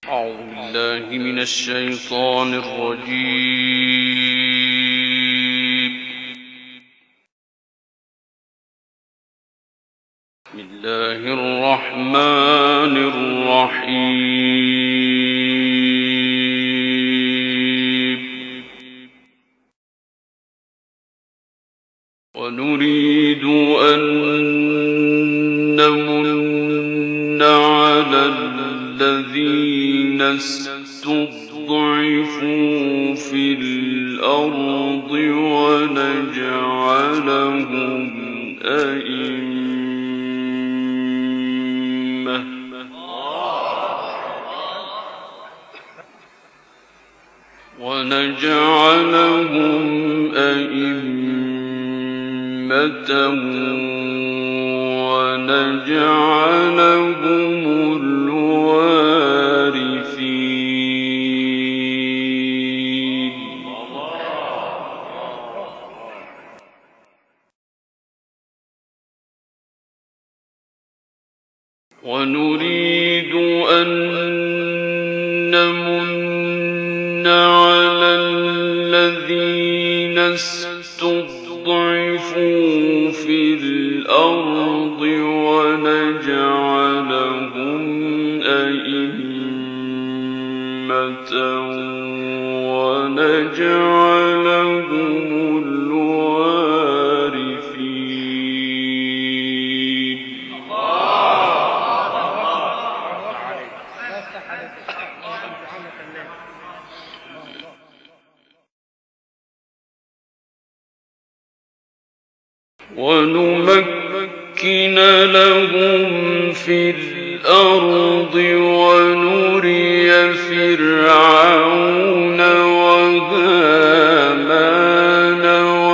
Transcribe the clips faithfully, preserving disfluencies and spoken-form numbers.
أعوذ بالله من الشيطان الرجيم. بسم الله الرحمن الرحيم. ونريد أن نمن على الذين استضعفوا في الأرض ونجعلهم أئمة ونجعلهم أئمة ونجعلهم الوارثين. ونريد أن نمن على الذين استضعفوا في الأرض ونجعلهم أئمة ونجعلهم الوارثين. ونمكن لهم في الأرض ونري فرعون وهامان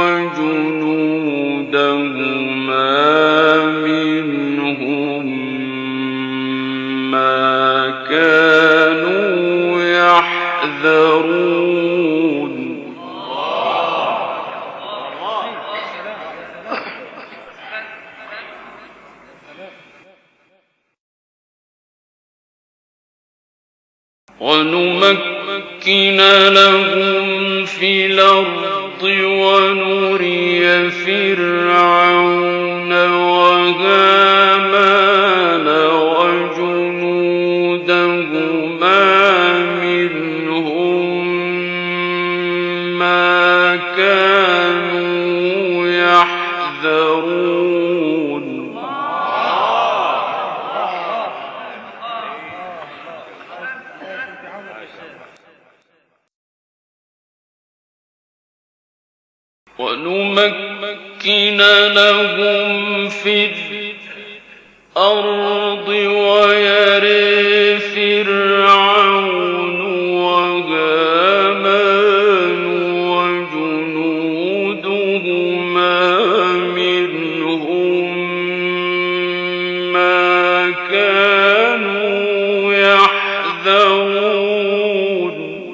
وجنودهما منهم ما كانوا يحذرون. ونمكن لهم في الأرض ونري فرعون وهامان وجنودهما منهم ما كانوا يحذرون. ونمكن لهم في الأرض ويري فرعون وهامان وجنودهما منهم ما كانوا يحذرون.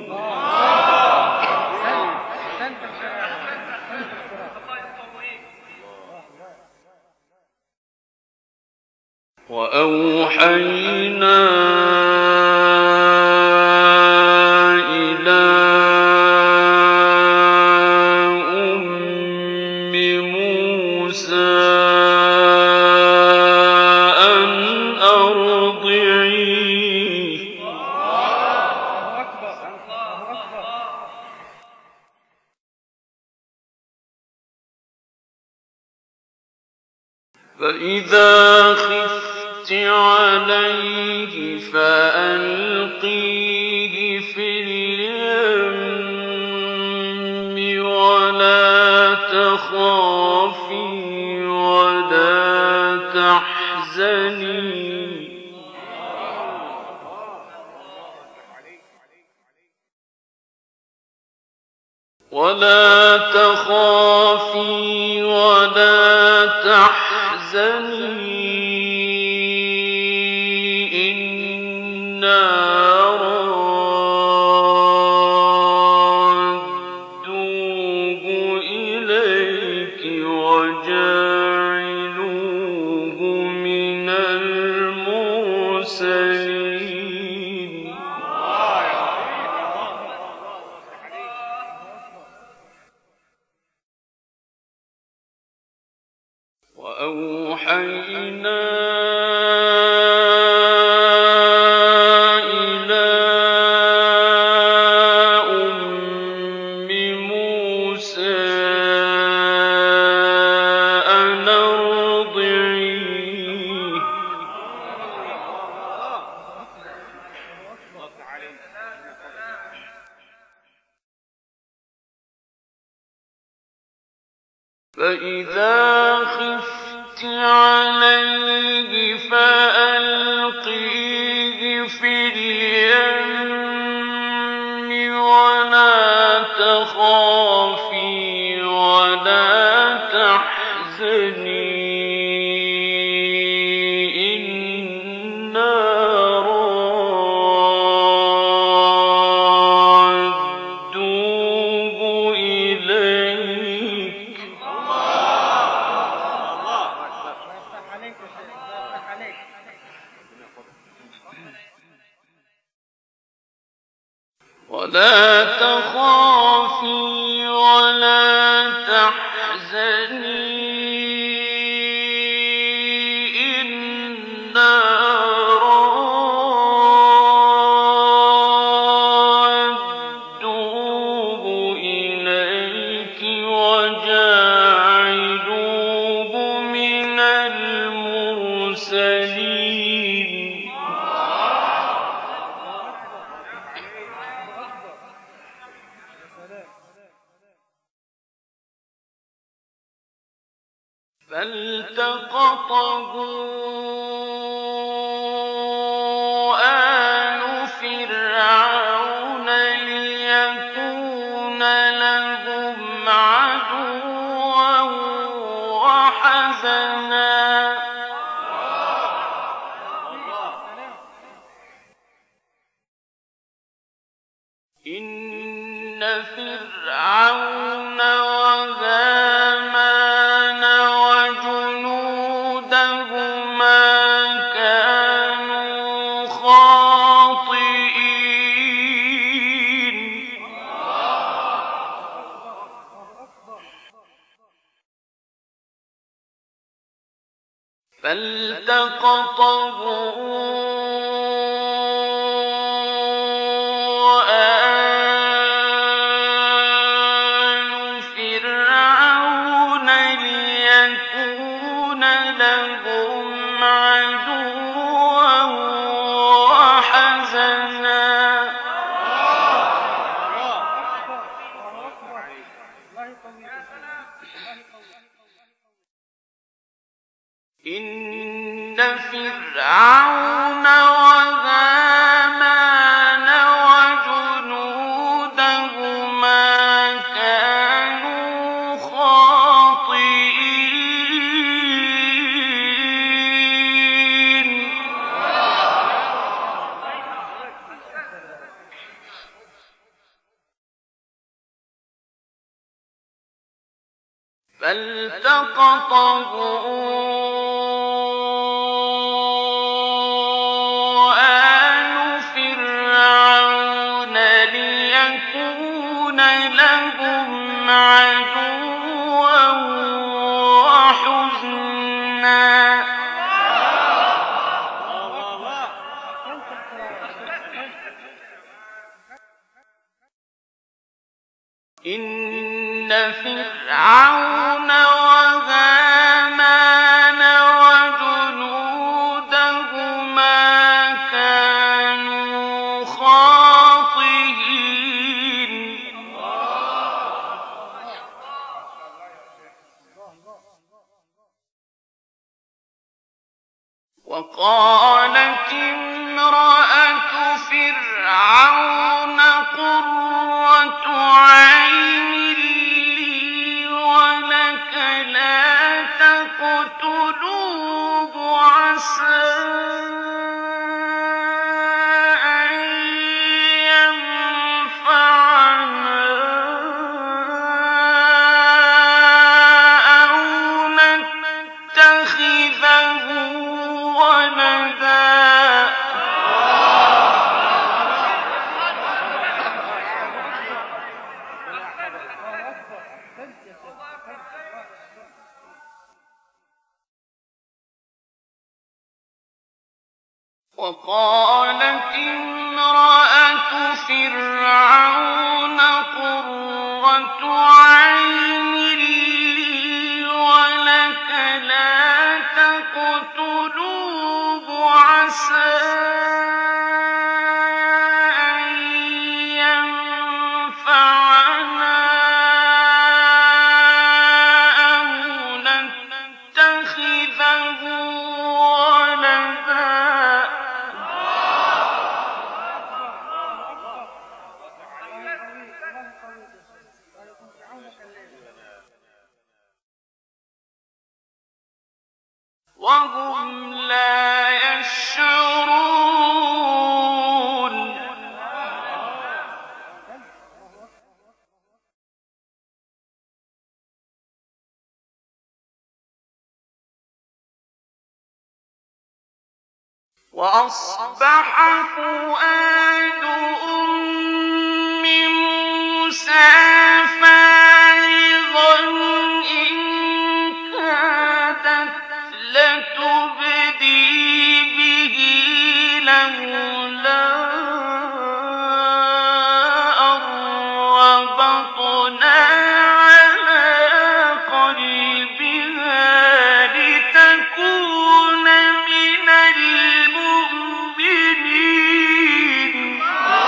وأوحينا إلى أم موسى أن أرضعيه فإذا خفت عليه فألقيه في اليم ولا تخافي ولا تحزني ولا تخافي ولا تحزني إنا رادوه إليك وجاعلوه من المرسلين. فإذا خفت عليه فألقيه في اليم ولا تخافي ولا تحزني إنا رادوه إليك ولا تخافي ولا تحزني إنا رادوه إليك وجاعلوه من المرسلين فالتقطه آل فرعون ليكون لهم عدوا وحزنا إن فرعون وهامان وجنودهما كانوا خاطئين فالتقطه آل فرعون ليكون لهم عدوا وحزنا إن فرعون وهامان وجنودهما كانوا خاطئين فالتقطه آل فرعون ليكون لهم عدوا وحزنا إن فرعون وهامان وجنودهما كانوا خاطئين وقالت امرأة فرعون قرة عين لي ولك لا تقتلوه عسى أن ينفعنا أو نتخذه ولدا وقالت امرأة فرعون قرة عين لي ولك لا تقتلوه عسى أن ينفعنا أو وأصبح فؤاد أم موسى فارغا إن كادت لتبدي به لولا أن ربطنا على قلبها لتكون من المؤمنين.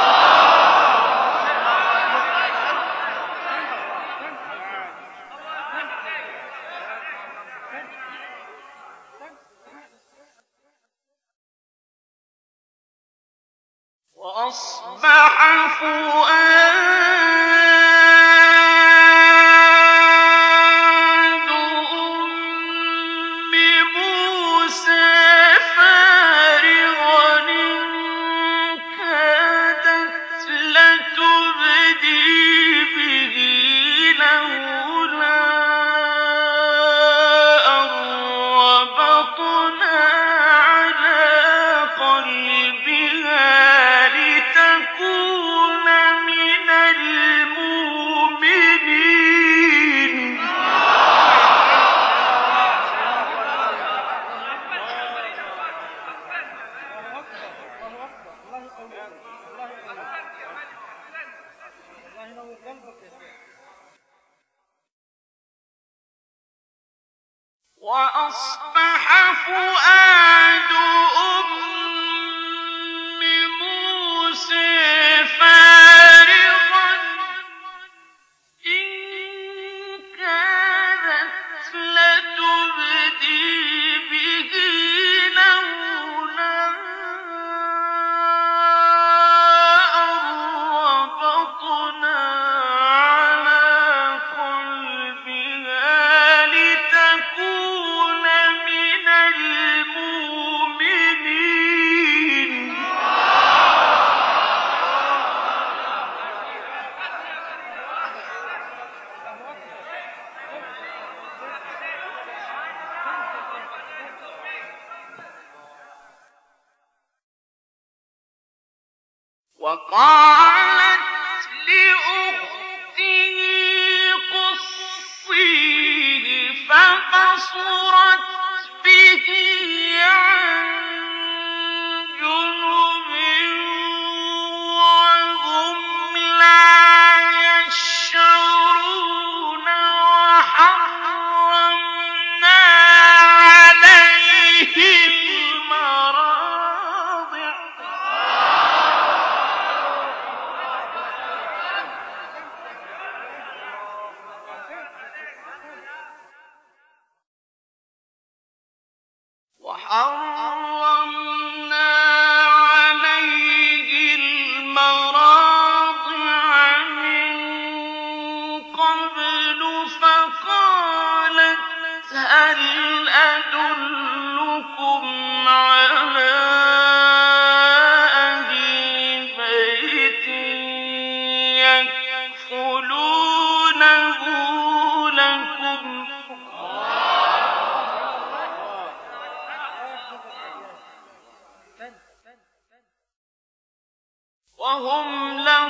وأصبح فؤاد أم موسى فارغا إن كادت لتبدي به لولا أن ربطنا على قلبها لتكون من المؤمنين. وأصبح فؤاد أم موسى فارغا إن كادت لتبدي به لولا أن ربطنا على قلبها لتكون من المؤمنين. وقالت لأخته قصيه فقصرت به عن جنب وهم لا يشعرون. وحرمنا عليه المراضع وحرمنا عليه المراضع من قبل فقالت هل أدلكم على أهل بيت يكفلونه لكم وهم له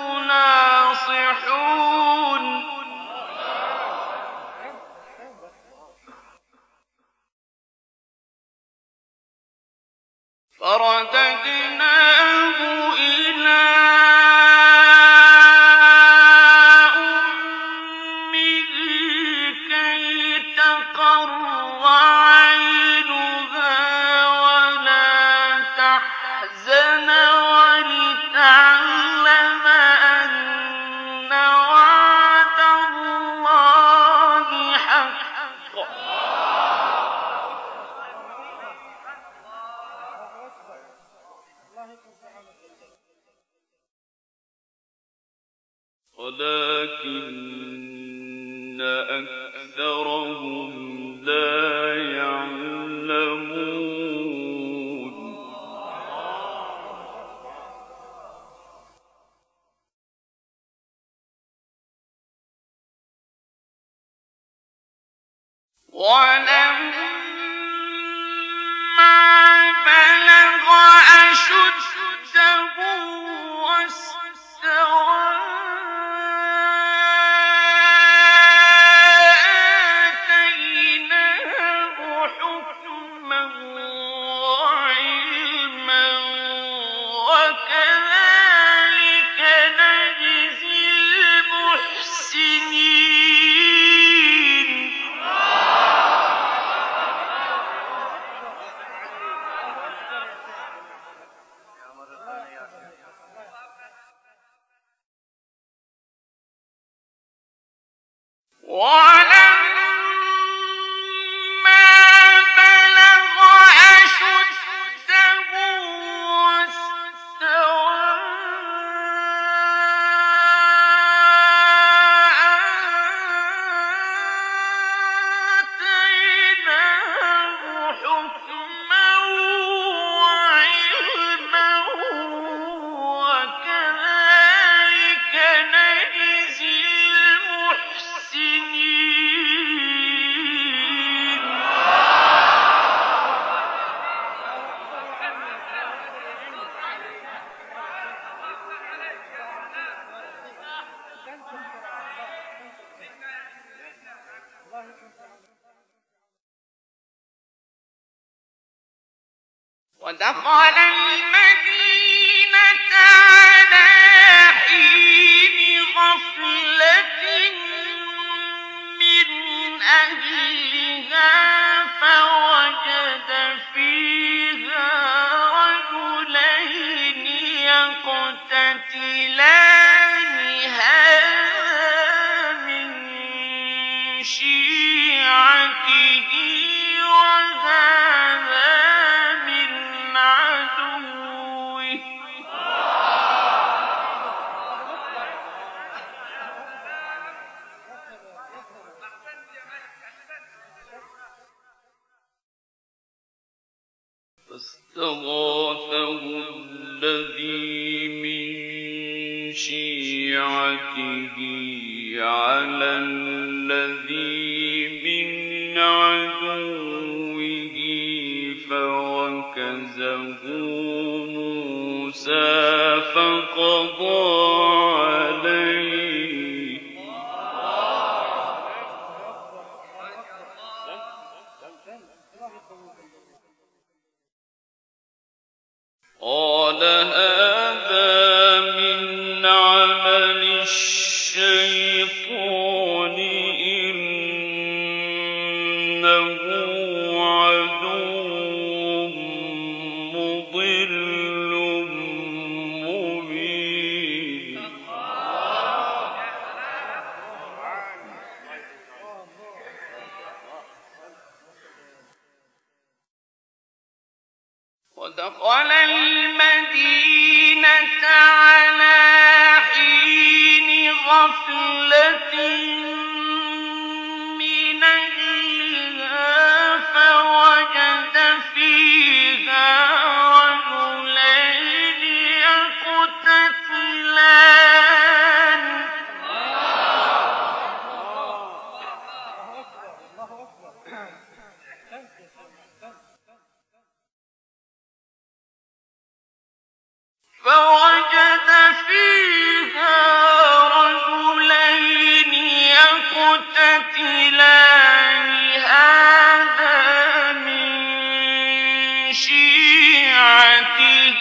ناصحون. فرددناه إلى أمه كي تقر عينها ولا تحزن ولتعلم أن وعد الله حق. ولكن أكثرهم لا يعلمون. ولما بلغ أشده واستوى آتيناه حكما وعلما وكذلك نجزي المحسنين. ولما بلغ أشده واستوى آتيناه حكما وعلما وكذلك نجزي المحسنين. ودخل المدينة على حين غفلة من أهلها فوجد فيها رجلين يقتتلان هذا من شيعته وهذا من عدوه فاستغاثه الذي من شيعته على الذي من عدوه فوكزه موسى فقضى عليه قال هذا من عمل الشيطان إنه عدو مضل مبين. ودخل المدينة على حين غفلة من أهلها فوجد فيها رجلين يقتتلان فوجد فيها رجلين يقتتلان هذا من شيعته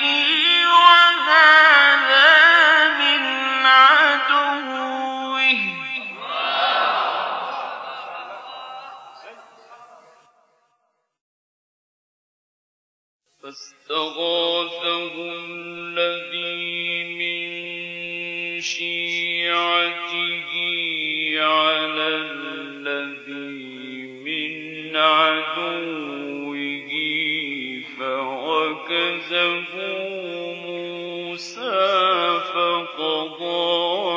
وهذا من عدوه فاستغاثه الذي من شيعته على الذي من عدوه فوكزه موسى فقضى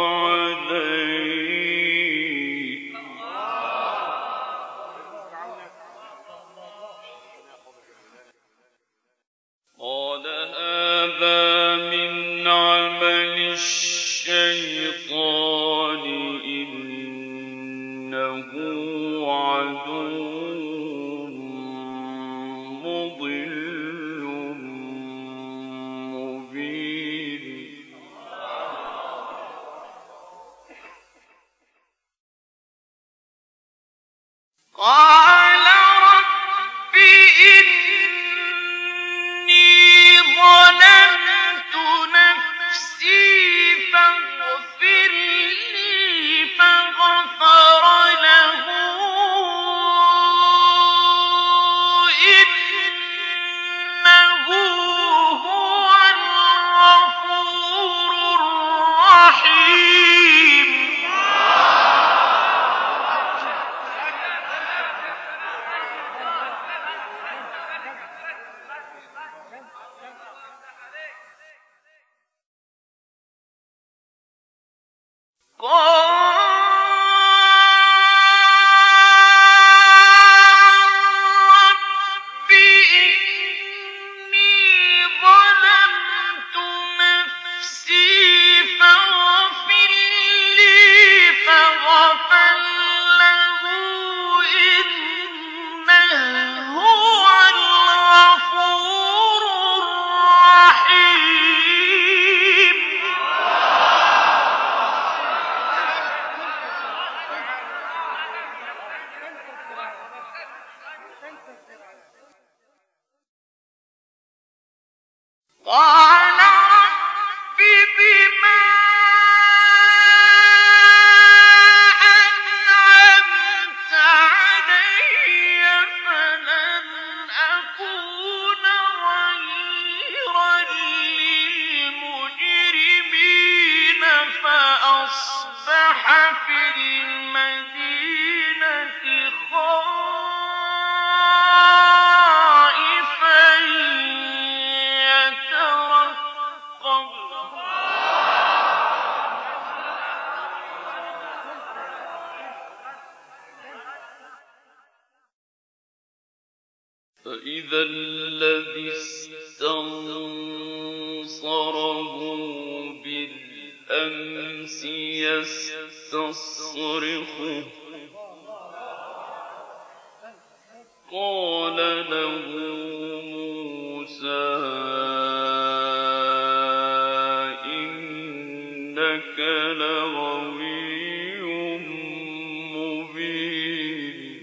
عليه قال هذا من عمل الشيطان إنه عدو مضل قال رب بما أنعمت علي فلن أكون ظهيرا للمجرمين فأصبح في المدينة خائفا يترقب فإذا الذي استنصره بالأمس يستصرخه قال له موسى إنك لغوي مبين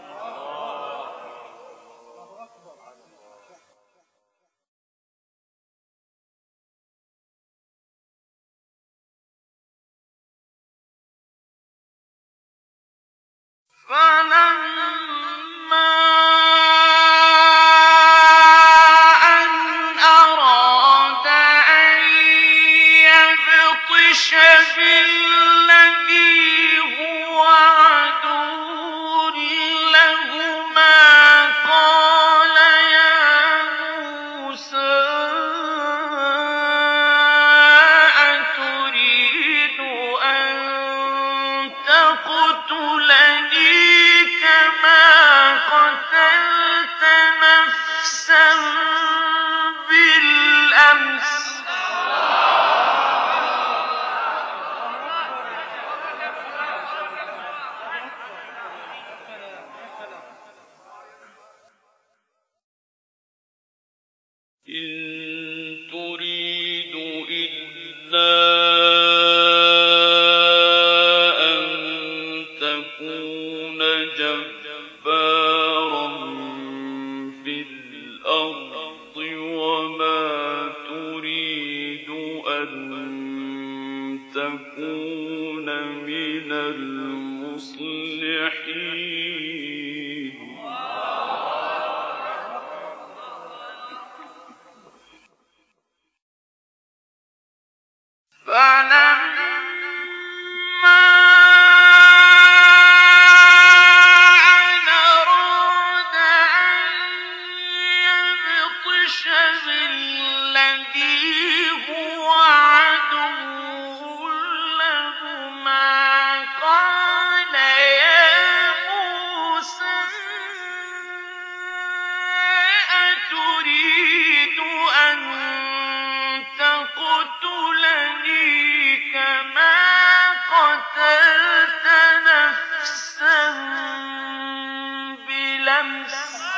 فلما أن أراد أن يبطش بالذي هو عدو لهما قال يا موسى أتريد أن تقتلني كما قتلت نفسا بالأمس إن تريد إلا أن تكون جبارا في الأرض وما تريد أن تكون من المصلحين فلما أن أراد أن يبطش بالذي هو عدو لهما قال يا موسى أتريد أن تقتلني كما قتلت نفسا بالأمس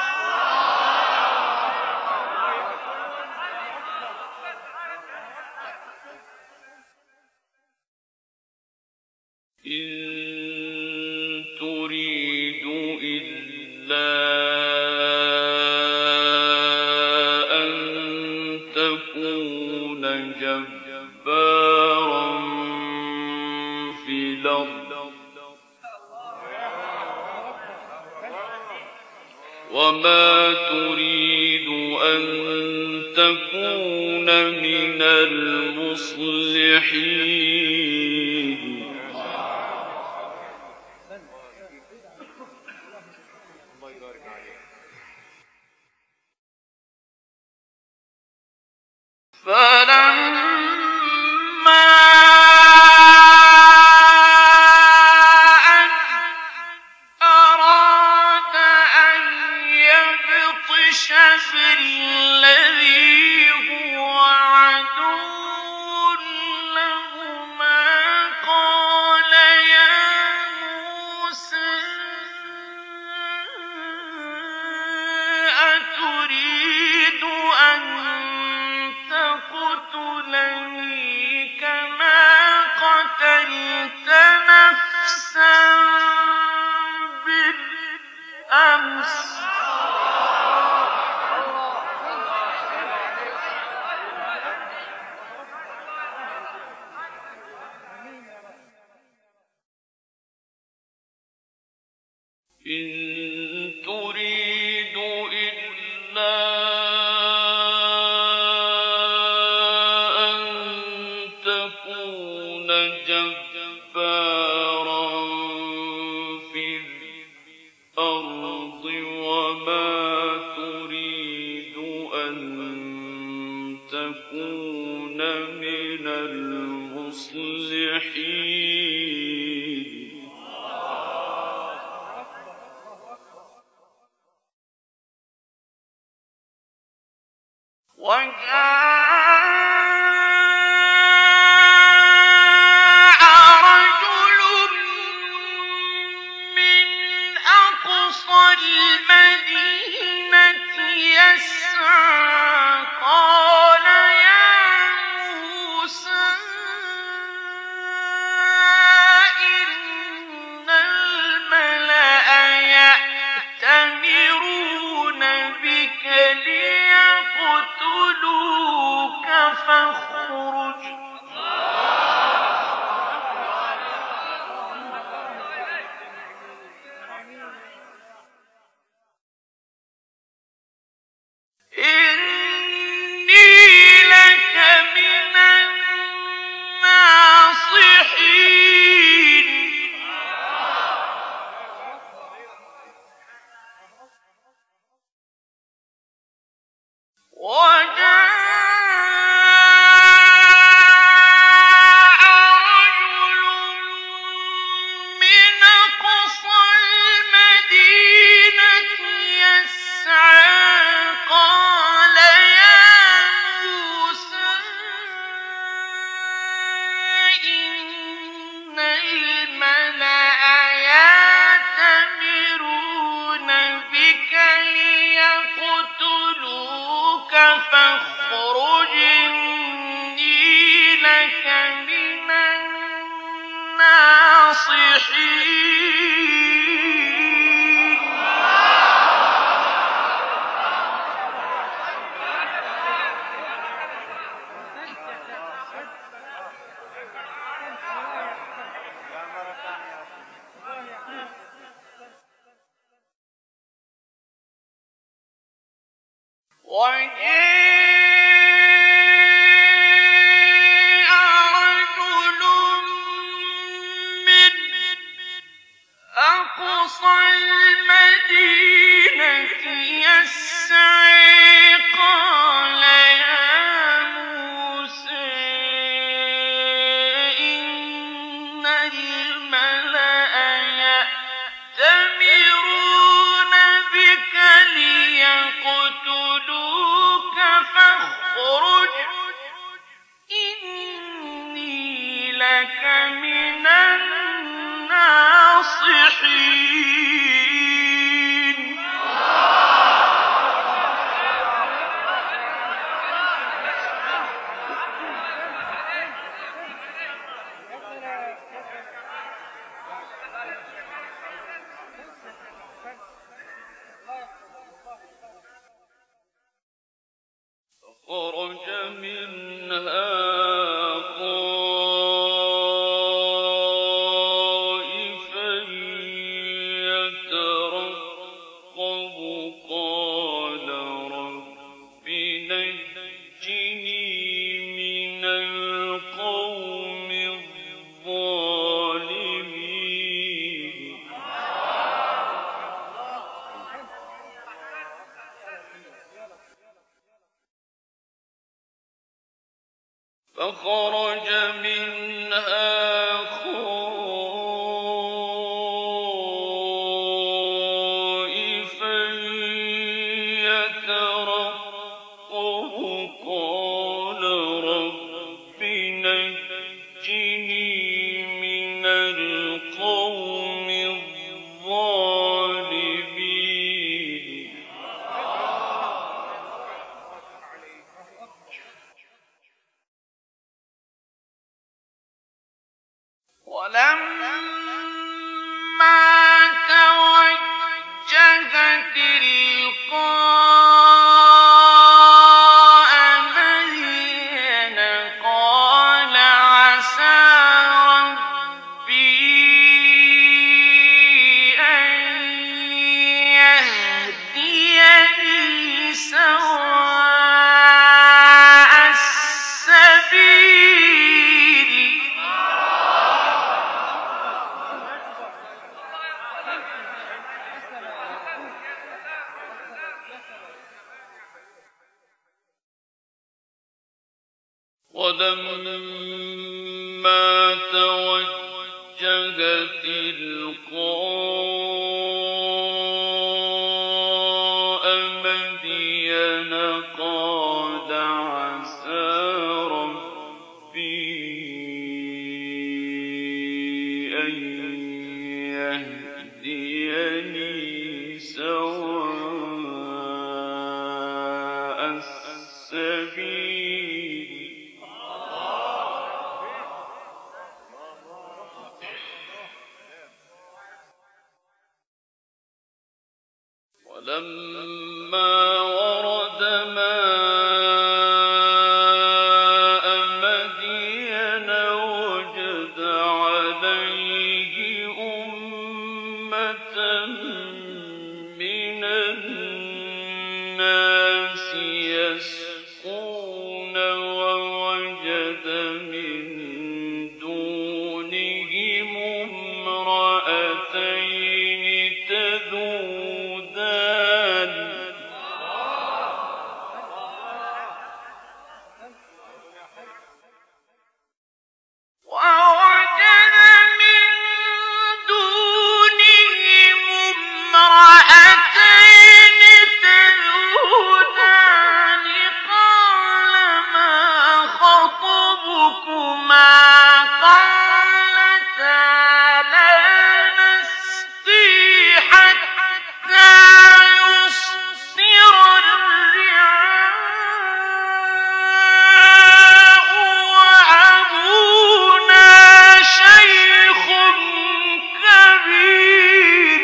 إن تريد إلا أن تكون جبارا في الأرض وما تريد أن تكون من المصلحين فلما أن أراد أن يبطش بالذي هو عدو لهما قال يا موسى أتريد أن تقتلني جبارا في الأرض وما تريد أن تكون من المصلحين وجاء رجل من أقصى المدينة يسعى قال يا موسى إن الملأ يأتمرون بك ليقتلوك فاخرج إني لك من الناصحين وجاء رجل من أقصى المدينة يسعى قال يا موسى إن الملأ يأتمرون بك ليقتلوك فاخرج إني لك من الناصحين وجاء رجل من أقصى المدينة يسعى قال يا موسى إن الملأ يأتمرون بك ليقتلوك فاخرج إني لك من الناصحين فخرج منها خائفا يترقب قال رب نجني من القوم الظالمين فخرج منها خائفا يترقب قال رب نجني من القوم الظالمين ولما توجه تلقاء ولما توجه تلقاء مدين قال عسى ربي أن يهديني سواء السبيل ولما ورد ماء مدين وجد عليه أمة من الناس يسقون ووجد من دونهم امرأتين تذودان ووجد من دونهم امرأتين تذودان قال ما خطبكما قالتا لا نسقي حتى يصدر الرعاء وأبونا شيخ كبير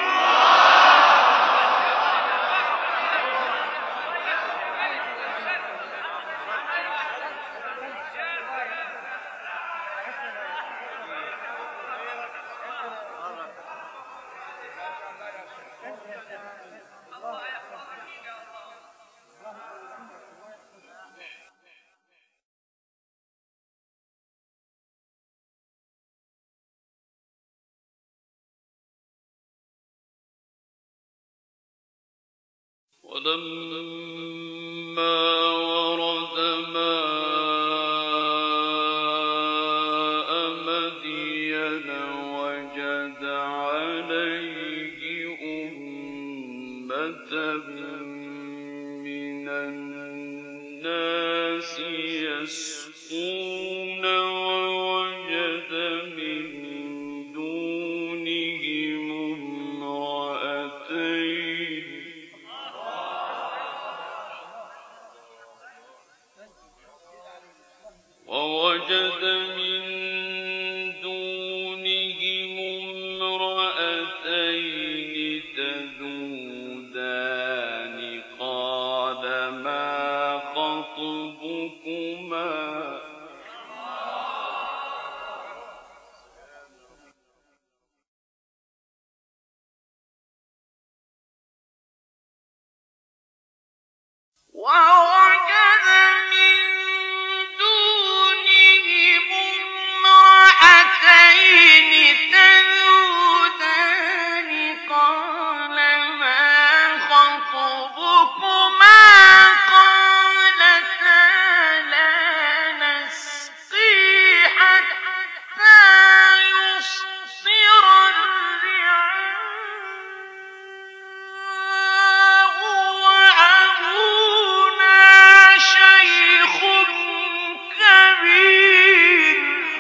ولما ورد ماء مدين وجد عليه أمة من الناس يسقون ووجد من دونهم امرأتين ووجد من دونهم امرأتين تذودان قال ما خطبكما ووجد من دونهم امرأتين تذودان قال ما خطبكما قالتا لا نسقي حتى يصدر الرعاء وأبونا شيخ كبير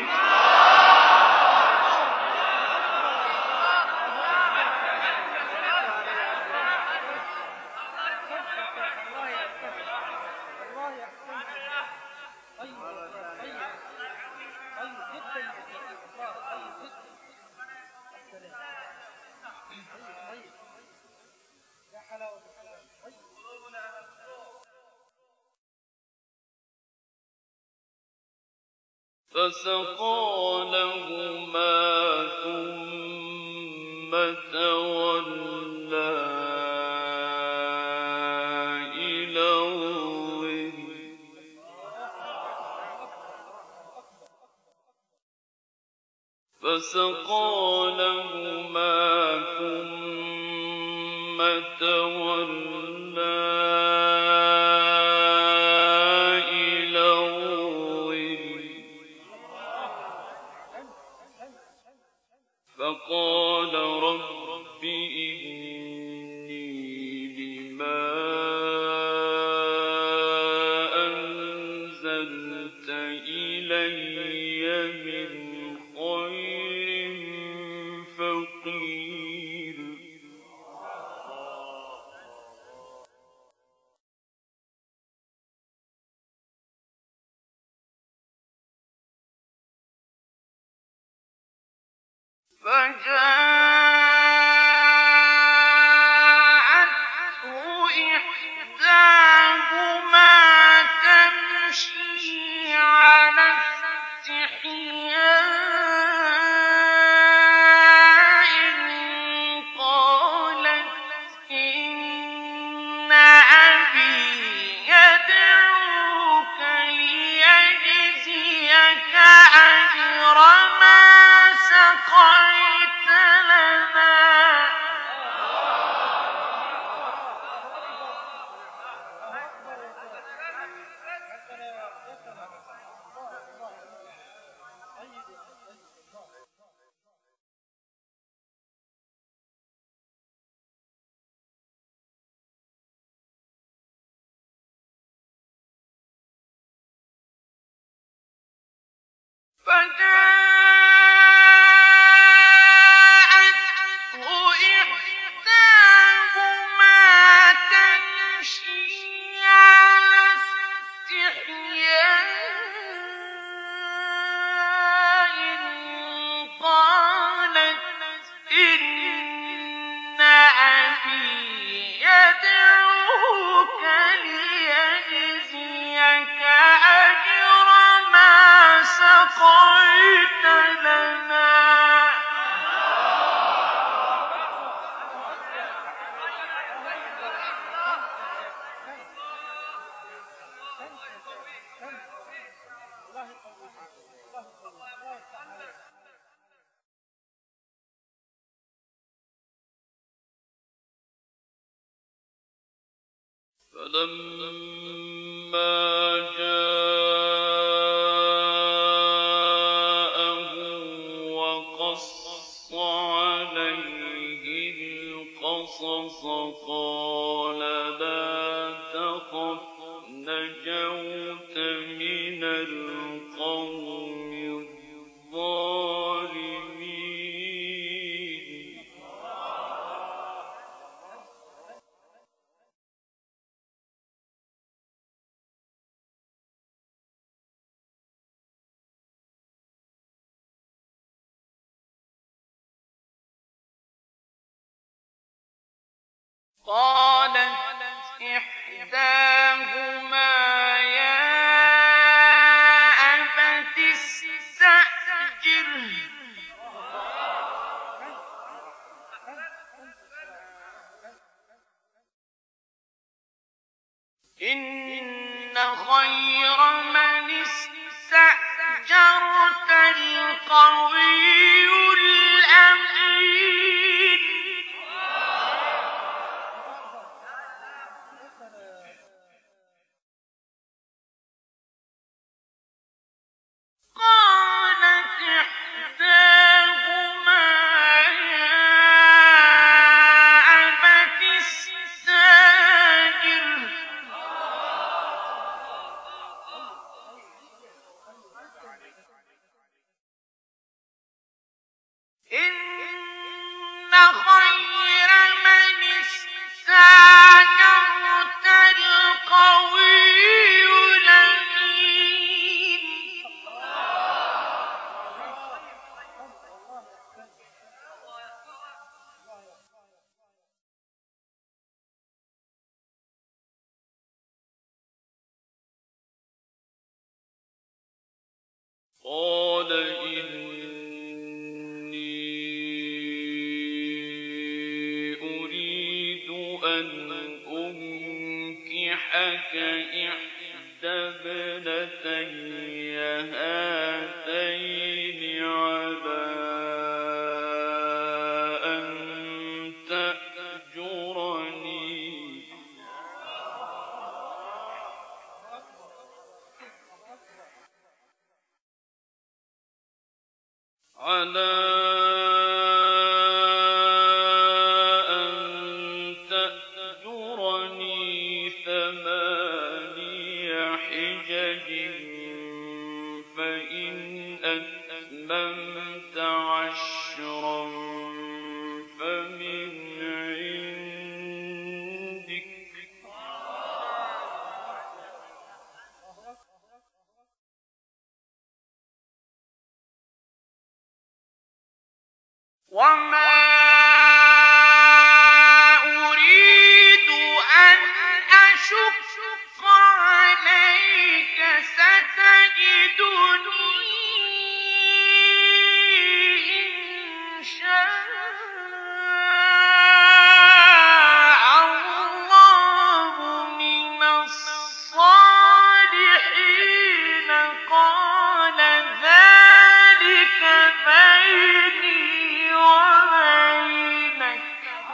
فسقى لهما ثم تولى إلى الظل فسقى لهما ثم تولى إلى الظل أرسلت إلي من خير فقير. فجاءته إحداهما تمشي على استحياء قالت إن أبي يدعوك ليجزيك أجر ما سقيت لنا. فجاءته إحداهما تمشي على استحياء قالت إن أبي يدعوك ليجزيك أجر ما سقيت لنا. فلما جاءه وقص عليه القصص قال لا تخف نجوت من القوم الظالمين. قالت إحداهما يا أبت استأجره إن خير من استأجرت القوي الأمين. قالت إحداهما يا أبت استأجره إن خير من استأجرت القوي الأمين. قال إني أريد أن أنكحك إحدى ابنتي هاتين على أن تأجرني على أن تأجرني ثماني حجج حجج فإن أتممت عشرا فمن عندك وما أريد أن أشق عليك ستجدني إن شاء الله من الصالحين قال ذلك بيني وبينك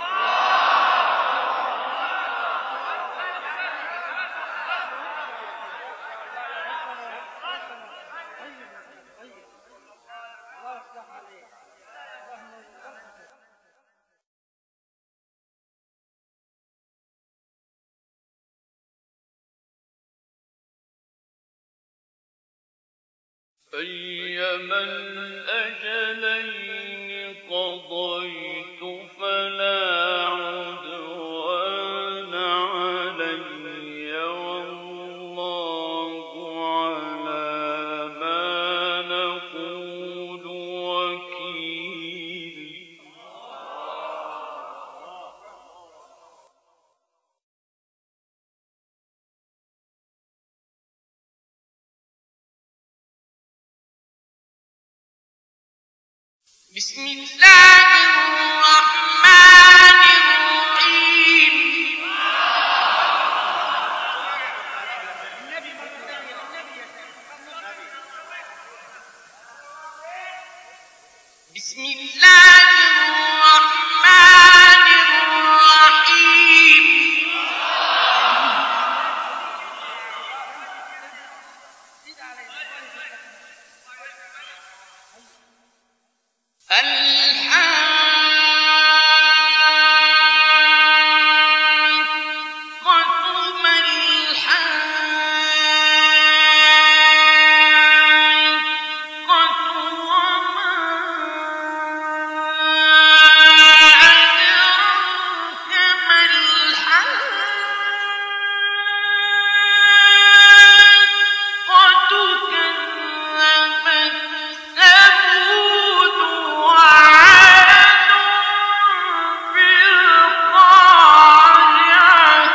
أيما الأجلين قضيت فلا عدوان علي والله على ما نقول وكيل بسم الله الرحمن الرحيم بسم الله الرحمن الرحيم الحاقة ما الحاقة وما أدراك ما الحاقة كذبت ثمود وعاد بالقارعة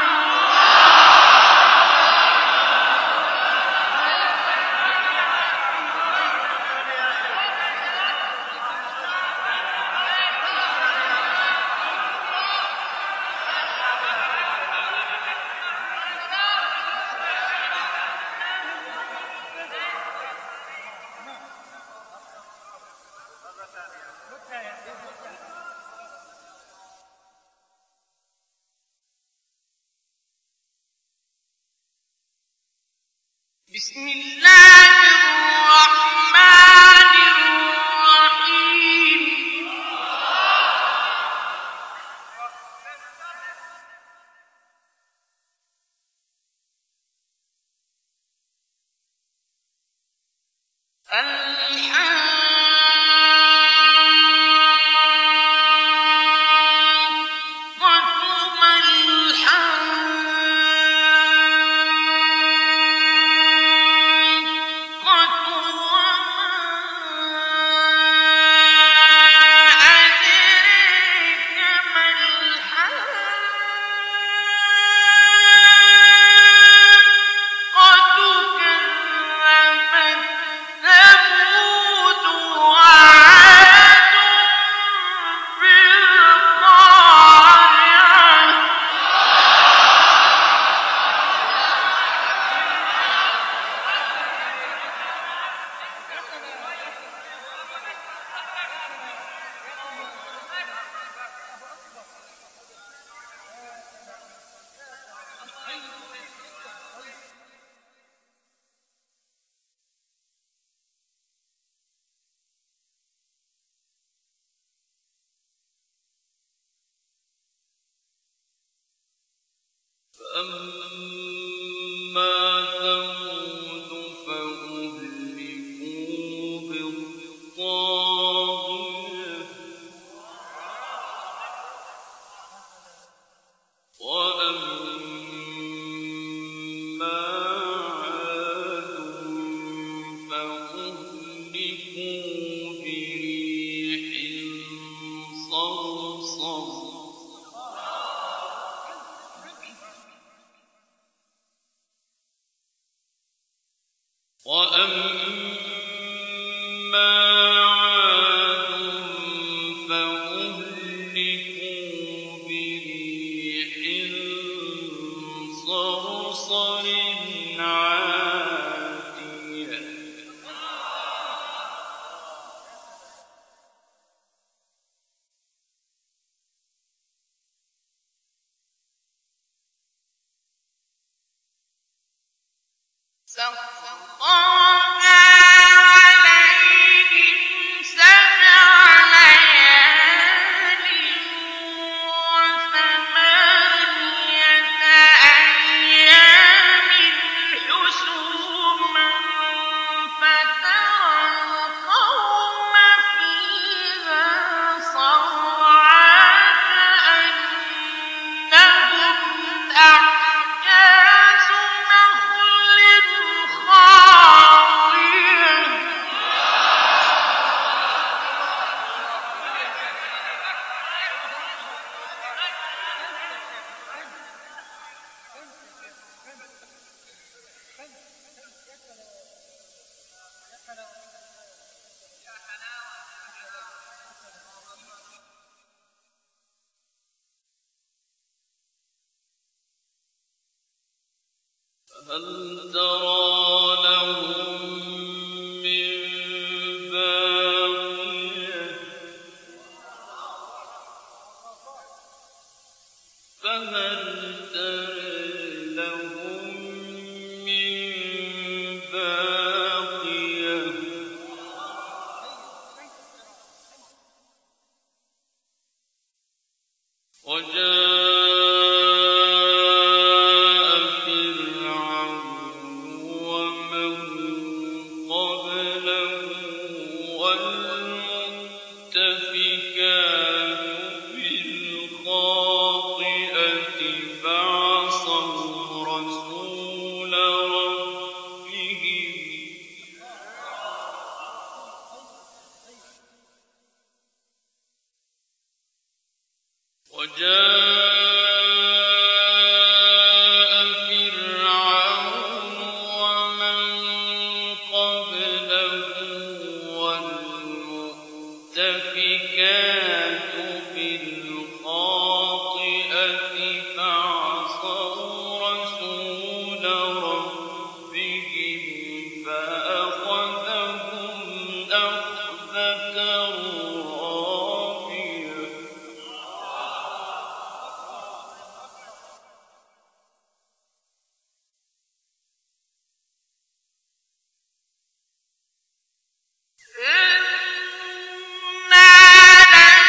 بسم الله الرحمن الرحيم الحاقة ما الحاقة وما أدراك ما الحاقة كذبت ثمود وعاد بالقارعة فأما ثمود وَأَمَّا عَادٌ فَأُهْلِكُوا بِرِيحٍ صَرْصَرٍ عَاتِيَةٍ سَخَّرَهَا عَلَيْهِمْ سَبْعَ لَيَالٍ وَثَمَانِيَةَ أَيَّامٍ حُسُومًا فَتَرَى الْقَوْمَ فِيهَا صَرْعَىٰ كَأَنَّهُمْ أَعْجَازُ نَخْلٍ خَاوِيَةٍ فَهَلْ تَرَىٰ لَهُم مِّن بَاقِيَةٍ فَهَلْ تَرَىٰ لَهُم مِّن بَاقِيَةٍ وَجَاءَ فِرْعَوْنُ وَمَن قَبْلَهُ وَالْمُؤْتَفِكَاتُ بِالْخَاطِئَةِ فَعَصَوْا رَسُولَ رَبِّهِمْ وَجَاءَ فِرْعَوْنُ وَمَن قَبْلَهُ وَالْمُؤْتَفِكَاتُ بِالْخَاطِئَةِ فَعَصَوْا رَسُولَ رَبِّهِمْ فَأَخَذَهُمْ أَخْذَةً رَّابِيَةً إِنَّا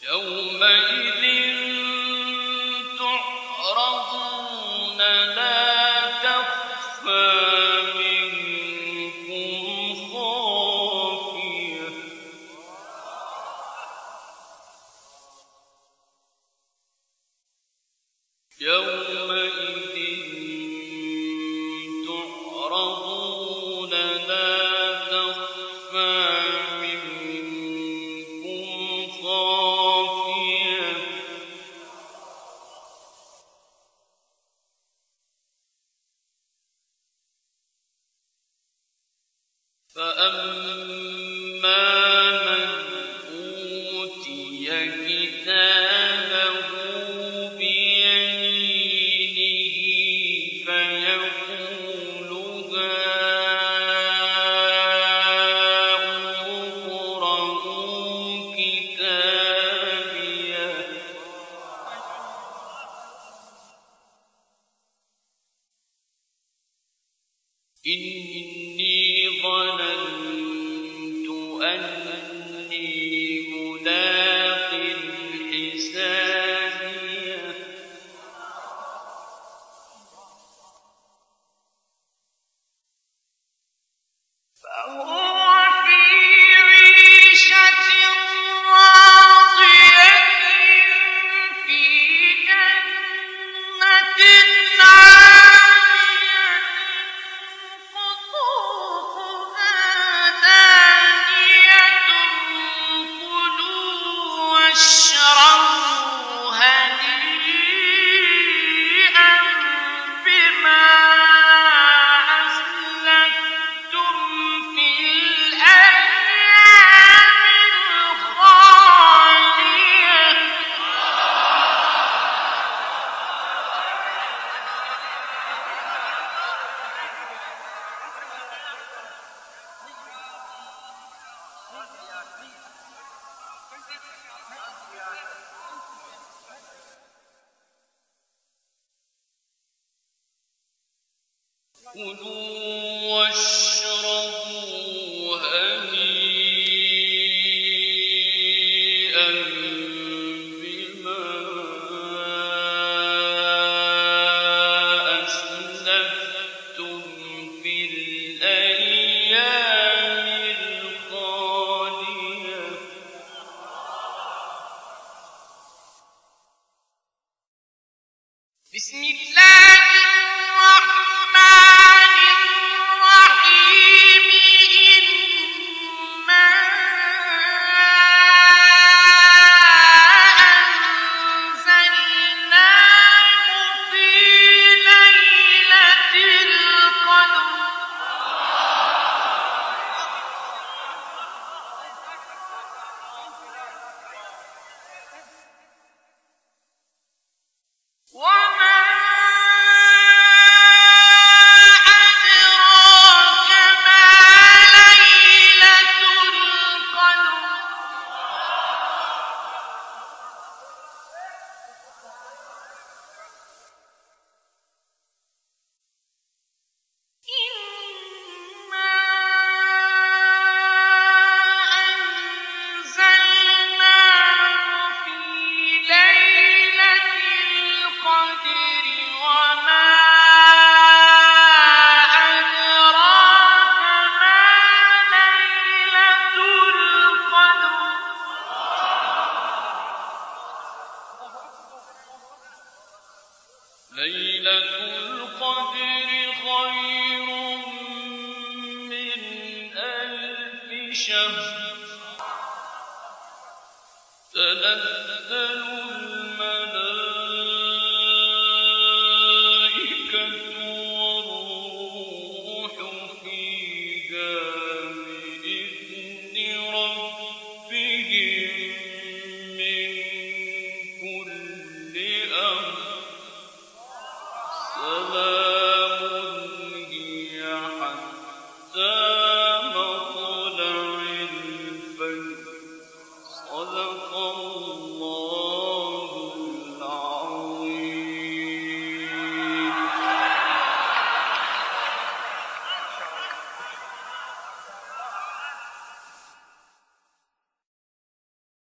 يومئذ تعرضون لا تخفى منكم خافية يومئذ تعرضون لا تخفى منكم خافية فأما من أوتي كتابه بيمينه فيقول هاؤم اقرءوا كتابيه إني ظننت أني ملاق حسابيه فهو في عيشة راضية في جنة عالية قطوفها دانية كلوا واشربوا هنيئا بما أسلفتم في الأيام الخالية كلوا واشربوا هنيئا بما أسلفتم في الأيام الخالية بسم الله الرحمن الرحيم إنا أنزلناه في ليلة القدر وما أدراك ما ليلة القدر إنا أنزلناه في ليلة القدر وما أدراك ما ليلة القدر ليلة القدر خير من ألف شهر تنزل الملائكة